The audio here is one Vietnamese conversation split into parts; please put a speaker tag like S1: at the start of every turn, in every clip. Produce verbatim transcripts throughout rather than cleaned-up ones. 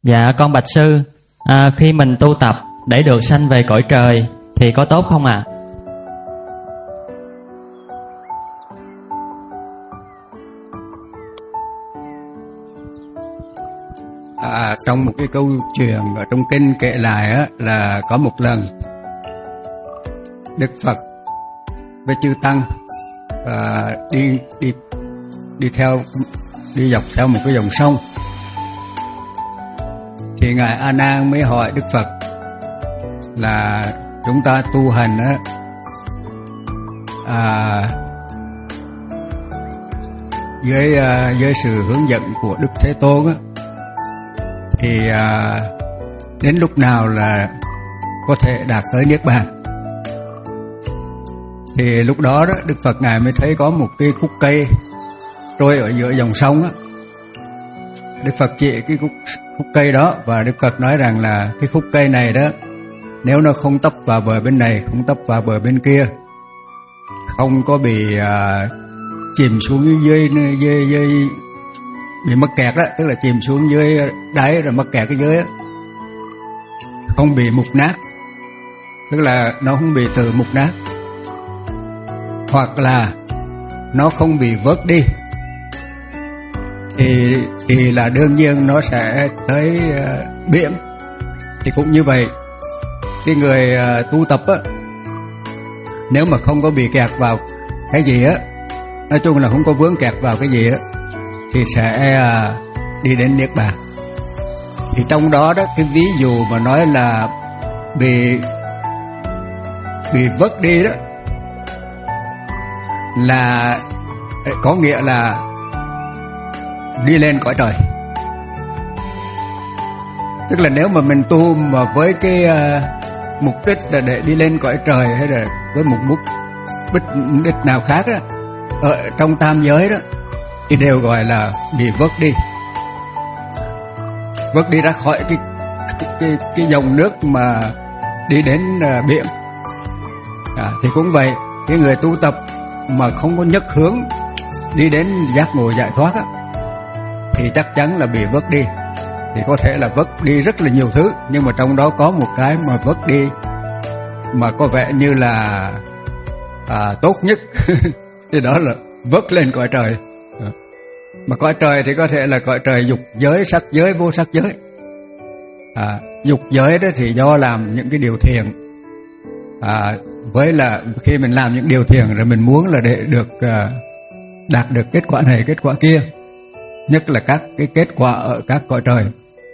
S1: Dạ con bạch sư, à, khi mình tu tập để được sanh về cõi trời thì có tốt không ạ? À?
S2: À, trong một cái câu chuyện ở trong kinh kể lại á, là có một lần Đức Phật với chư tăng à, đi đi đi theo đi dọc theo một cái dòng sông, thì ngài A Nan mới hỏi Đức Phật là chúng ta tu hành á, à, dưới à, dưới sự hướng dẫn của Đức Thế Tôn á, thì à, đến lúc nào là có thể đạt tới niết bàn. Thì lúc đó đó Đức Phật ngài mới thấy có một cái khúc cây trôi ở giữa dòng sông á. Đức Phật chỉ cái khúc, khúc cây đó, và Đức Phật nói rằng là cái khúc cây này đó, nếu nó không tấp vào bờ bên này, không tấp vào bờ bên kia, không có bị à, chìm xuống dưới dưới dưới bị mắc kẹt đó, tức là chìm xuống dưới đáy rồi mắc kẹt cái dưới đó, không bị mục nát, tức là nó không bị tự mục nát, hoặc là nó không bị vớt đi, thì thì là đương nhiên nó sẽ tới uh, biển. Thì cũng như vậy, cái người uh, tu tập á, nếu mà không có bị kẹt vào cái gì á, nói chung là không có vướng kẹt vào cái gì á, thì sẽ uh, đi đến niết bàn. Thì trong đó đó, cái ví dụ mà nói là bị bị vớt đi đó, là có nghĩa là đi lên cõi trời. Tức là nếu mà mình tu mà với cái uh, mục đích là để đi lên cõi trời, hay là với một mục đích nào khác đó, ở trong tam giới đó, thì đều gọi là bị vớt đi, vớt đi ra khỏi cái cái cái, cái dòng nước mà đi đến uh, biển. À, thì cũng vậy, cái người tu tập mà không có nhất hướng đi đến giác ngộ giải thoát á, thì chắc chắn là bị vớt đi. Thì có thể là vớt đi rất là nhiều thứ, nhưng mà trong đó có một cái mà vớt đi mà có vẻ như là à, tốt nhất thì đó là vớt lên cõi trời. Mà cõi trời thì có thể là cõi trời dục giới, sắc giới, vô sắc giới. À, dục giới đó thì do làm những cái điều thiện, à, với là khi mình làm những điều thiện rồi mình muốn là để được uh, đạt được kết quả này kết quả kia, nhất là các cái kết quả ở các cõi trời.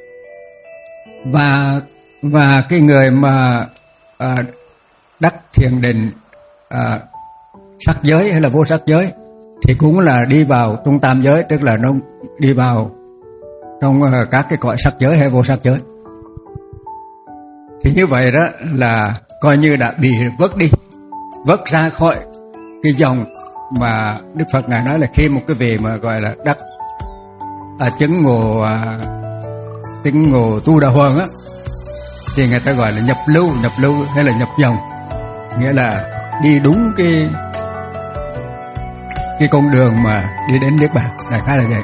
S2: Và và cái người mà uh, đắc thiền định uh, sắc giới hay là vô sắc giới thì cũng là đi vào trong tam giới, tức là nó đi vào trong uh, các cái cõi sắc giới hay vô sắc giới. Thì như vậy đó là coi như đã bị vớt đi, vớt ra khỏi cái dòng mà Đức Phật ngài nói là khi một cái vị mà gọi là đắc à, chứng ngộ à, chứng ngộ tu đà hoàng á, thì người ta gọi là nhập lưu, nhập lưu hay là nhập dòng, nghĩa là đi đúng cái cái con đường mà đi đến niết bàn, đại khái là vậy.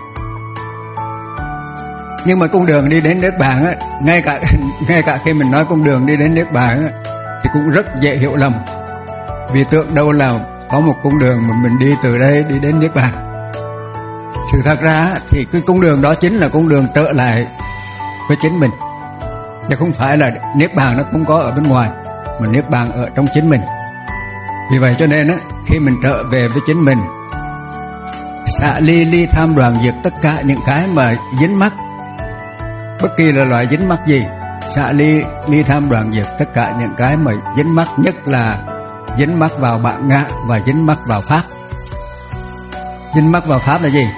S2: Nhưng mà con đường đi đến niết bàn á, ngay cả ngay cả khi mình nói con đường đi đến niết bàn á, thì cũng rất dễ hiểu lầm, vì tưởng đâu là có một con đường mà mình đi từ đây đi đến niết bàn. Sự thật ra thì cái con đường đó chính là con đường trở lại với chính mình, chứ không phải là niết bàn nó không có ở bên ngoài, mà niết bàn ở trong chính mình. Vì vậy cho nên á, khi mình trở về với chính mình, xả ly ly tham đoàn diệt tất cả những cái mà dính mắc, bất kỳ là loại dính mắc gì, xả ly ly tham đoàn diệt tất cả những cái mà dính mắc, nhất là dính mắc vào bản ngã và dính mắc vào pháp. Dính mắc vào pháp là gì?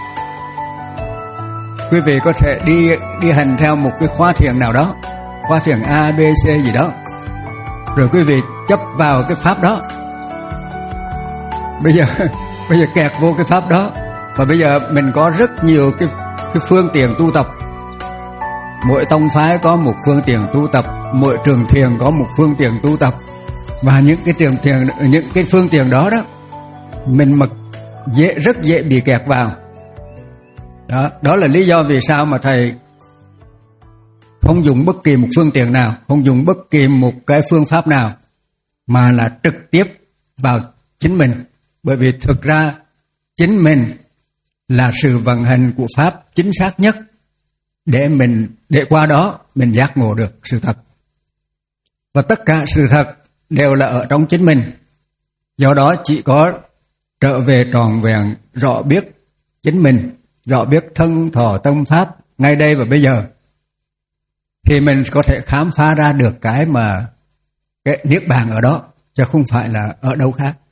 S2: Quý vị có thể đi đi hành theo một cái khóa thiền nào đó, khóa thiền A, B, C gì đó, rồi quý vị chấp vào cái pháp đó. Bây giờ bây giờ kẹt vô cái pháp đó, và bây giờ mình có rất nhiều cái cái phương tiện tu tập. Mỗi tông phái có một phương tiện tu tập, mỗi trường thiền có một phương tiện tu tập, và những cái trường thiền, những cái phương tiện đó đó, mình mà dễ rất dễ bị kẹt vào. Đó, đó là lý do vì sao mà thầy không dùng bất kỳ một phương tiện nào, không dùng bất kỳ một cái phương pháp nào, mà là trực tiếp vào chính mình. Bởi vì thực ra chính mình là sự vận hành của pháp chính xác nhất để mình để qua đó mình giác ngộ được sự thật. Và tất cả sự thật đều là ở trong chính mình. Do đó chỉ có trở về tròn vẹn rõ biết chính mình, rõ biết thân thọ tâm pháp ngay đây và bây giờ, thì mình có thể khám phá ra được cái mà cái niết bàn ở đó, chứ không phải là ở đâu khác.